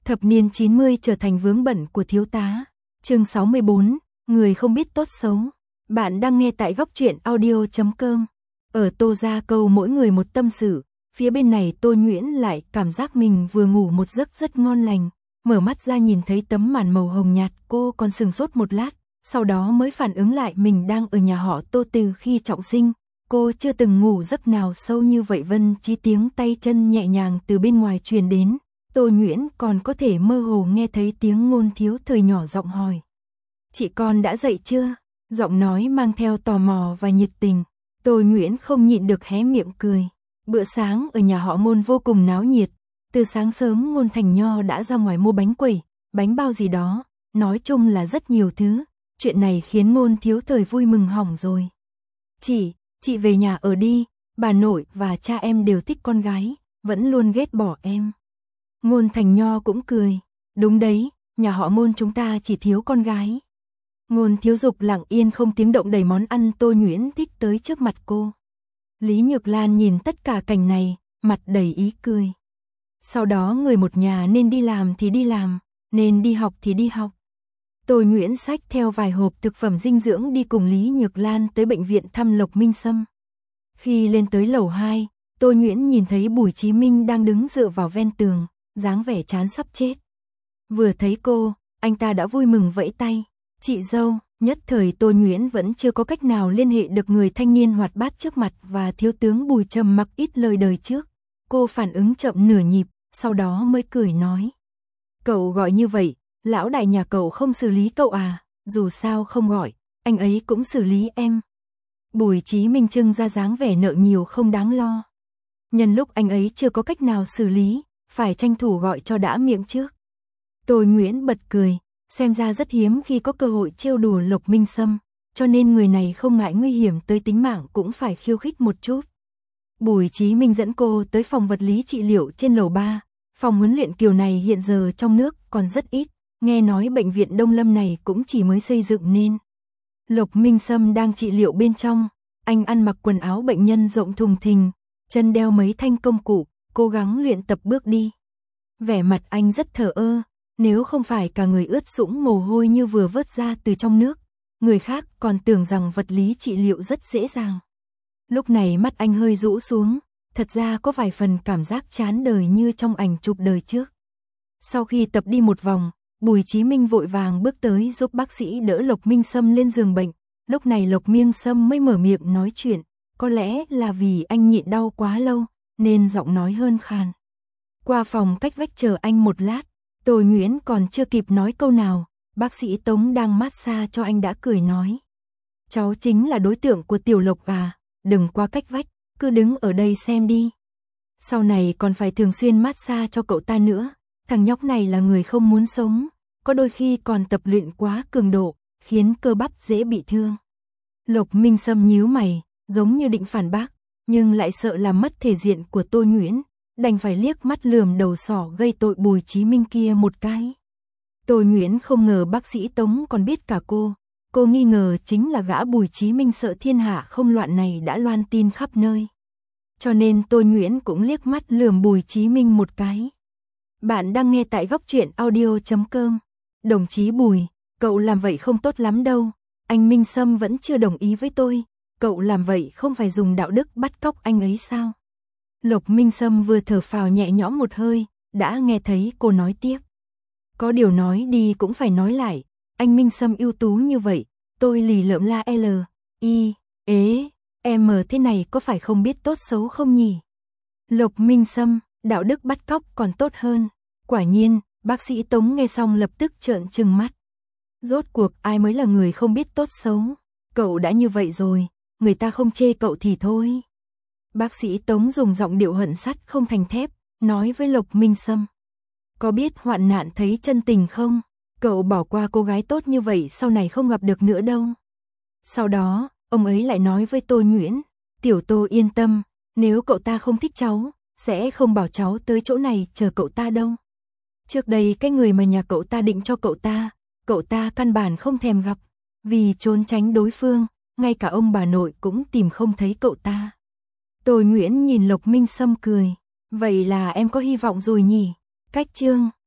Thập niên 90 trở thành vướng bận của thiếu tá. Chương 64, người không biết tốt xấu. Bạn đang nghe tại góc truyện audio.com. Ở Tô Gia Câu mỗi người một tâm sự, phía bên này Tô Nhuyễn lại cảm giác mình vừa ngủ một giấc rất ngon lành, mở mắt ra nhìn thấy tấm màn màu hồng nhạt, cô còn sừng sốt một lát, sau đó mới phản ứng lại mình đang ở nhà họ Tô từ khi trọng sinh. Cô chưa từng ngủ giấc nào sâu như vậy. Vân Chí tiếng tay chân nhẹ nhàng từ bên ngoài truyền đến, Tô Nhuyễn còn có thể mơ hồ nghe thấy tiếng Ngôn Thiếu Thời nhỏ giọng hỏi. Chị con đã dậy chưa? Giọng nói mang theo tò mò và nhiệt tình. Tô Nhuyễn không nhịn được hé miệng cười. Bữa sáng ở nhà họ Ngôn vô cùng náo nhiệt. Từ sáng sớm Ngôn Thành Nho đã ra ngoài mua bánh quẩy, bánh bao gì đó, nói chung là rất nhiều thứ. Chuyện này khiến Ngôn Thiếu Thời vui mừng hỏng rồi. Chị về nhà ở đi, bà nội và cha em đều thích con gái, vẫn luôn ghét bỏ em. Ngôn Thành Nho cũng cười. Đúng đấy, nhà họ Ngôn chúng ta chỉ thiếu con gái. Ngôn Thiếu Dục lặng yên không tiếng động đẩy món ăn Tô Nhuyễn thích tới trước mặt cô. Lý Nhược Lan nhìn tất cả cảnh này, mặt đầy ý cười. Sau đó người một nhà nên đi làm thì đi làm, nên đi học thì đi học. Tô Nhuyễn xách theo vài hộp thực phẩm dinh dưỡng đi cùng Lý Nhược Lan tới bệnh viện thăm Lộc Minh Sâm. Khi lên tới lầu 2, Tô Nhuyễn nhìn thấy Bùi Chí Minh đang đứng dựa vào ven tường, dáng vẻ chán sắp chết. Vừa thấy cô, anh ta đã vui mừng vẫy tay. Chị dâu. Nhất thời Tô Nhuyễn vẫn chưa có cách nào liên hệ được người thanh niên hoạt bát trước mặt và thiếu tướng Bùi trầm mặc ít lời đời trước. Cô phản ứng chậm nửa nhịp, sau đó mới cười nói. Cậu gọi như vậy, lão đại nhà cậu không xử lý cậu à? Dù sao không gọi, anh ấy cũng xử lý em. Bùi Chí Minh trưng ra dáng vẻ nợ nhiều không đáng lo. Nhân lúc anh ấy chưa có cách nào xử lý, phải tranh thủ gọi cho đã miệng trước. Tô Nhuyễn bật cười, xem ra rất hiếm khi có cơ hội trêu đùa Lộc Minh Sâm, cho nên người này không ngại nguy hiểm tới tính mạng cũng phải khiêu khích một chút. Bùi Chí Minh dẫn cô tới phòng vật lý trị liệu trên lầu 3, phòng huấn luyện kiểu này hiện giờ trong nước còn rất ít, nghe nói bệnh viện Đông Lâm này cũng chỉ mới xây dựng nên. Lộc Minh Sâm đang trị liệu bên trong, anh ăn mặc quần áo bệnh nhân rộng thùng thình, chân đeo mấy thanh công cụ, cố gắng luyện tập bước đi. Vẻ mặt anh rất thờ ơ, nếu không phải cả người ướt sũng mồ hôi như vừa vớt ra từ trong nước, người khác còn tưởng rằng vật lý trị liệu rất dễ dàng. Lúc này mắt anh hơi rũ xuống, thật ra có vài phần cảm giác chán đời như trong ảnh chụp đời trước. Sau khi tập đi một vòng, Bùi Chí Minh vội vàng bước tới giúp bác sĩ đỡ Lộc Minh Sâm lên giường bệnh. Lúc này Lộc Minh Sâm mới mở miệng nói chuyện, có lẽ là vì anh nhịn đau quá lâu, nên giọng nói hơn khàn. Qua phòng cách vách chờ anh một lát, Tô Nhuyễn còn chưa kịp nói câu nào, bác sĩ Tống đang massage cho anh đã cười nói. Cháu chính là đối tượng của Tiểu Lộc à, đừng qua cách vách, cứ đứng ở đây xem đi. Sau này còn phải thường xuyên massage cho cậu ta nữa, thằng nhóc này là người không muốn sống, có đôi khi còn tập luyện quá cường độ, khiến cơ bắp dễ bị thương. Lộc Minh Sâm nhíu mày, giống như định phản bác, nhưng lại sợ làm mất thể diện của Tô Nhuyễn, đành phải liếc mắt lườm đầu sỏ gây tội Bùi Chí Minh kia một cái. Tô Nhuyễn không ngờ bác sĩ Tống còn biết cả cô nghi ngờ chính là gã Bùi Chí Minh sợ thiên hạ không loạn này đã loan tin khắp nơi. Cho nên Tô Nhuyễn cũng liếc mắt lườm Bùi Chí Minh một cái. Bạn đang nghe tại góc truyện audio.com. Đồng chí Bùi, cậu làm vậy không tốt lắm đâu, anh Minh Sâm vẫn chưa đồng ý với tôi, cậu làm vậy không phải dùng đạo đức bắt cóc anh ấy sao? Lộc Minh Sâm vừa thở phào nhẹ nhõm một hơi, đã nghe thấy cô nói tiếp. Có điều nói đi cũng phải nói lại, anh Minh Sâm ưu tú như vậy, tôi lì lợm la M thế này có phải không biết tốt xấu không nhỉ? Lộc Minh Sâm, đạo đức bắt cóc còn tốt hơn. Quả nhiên, bác sĩ Tống nghe xong lập tức trợn trừng mắt. Rốt cuộc ai mới là người không biết tốt xấu? Cậu đã như vậy rồi, người ta không chê cậu thì thôi. Bác sĩ Tống dùng giọng điệu hận sắt không thành thép, nói với Lộc Minh Sâm. Có biết hoạn nạn thấy chân tình không? Cậu bỏ qua cô gái tốt như vậy sau này không gặp được nữa đâu. Sau đó, ông ấy lại nói với Tô Nhuyễn. Tiểu Tô yên tâm, nếu cậu ta không thích cháu, sẽ không bảo cháu tới chỗ này chờ cậu ta đâu. Trước đây cái người mà nhà cậu ta định cho cậu ta căn bản không thèm gặp. Vì trốn tránh đối phương, ngay cả ông bà nội cũng tìm không thấy cậu ta. Tô Nhuyễn nhìn Lộc Minh Sâm cười. Vậy là em có hy vọng rồi nhỉ? Cách chương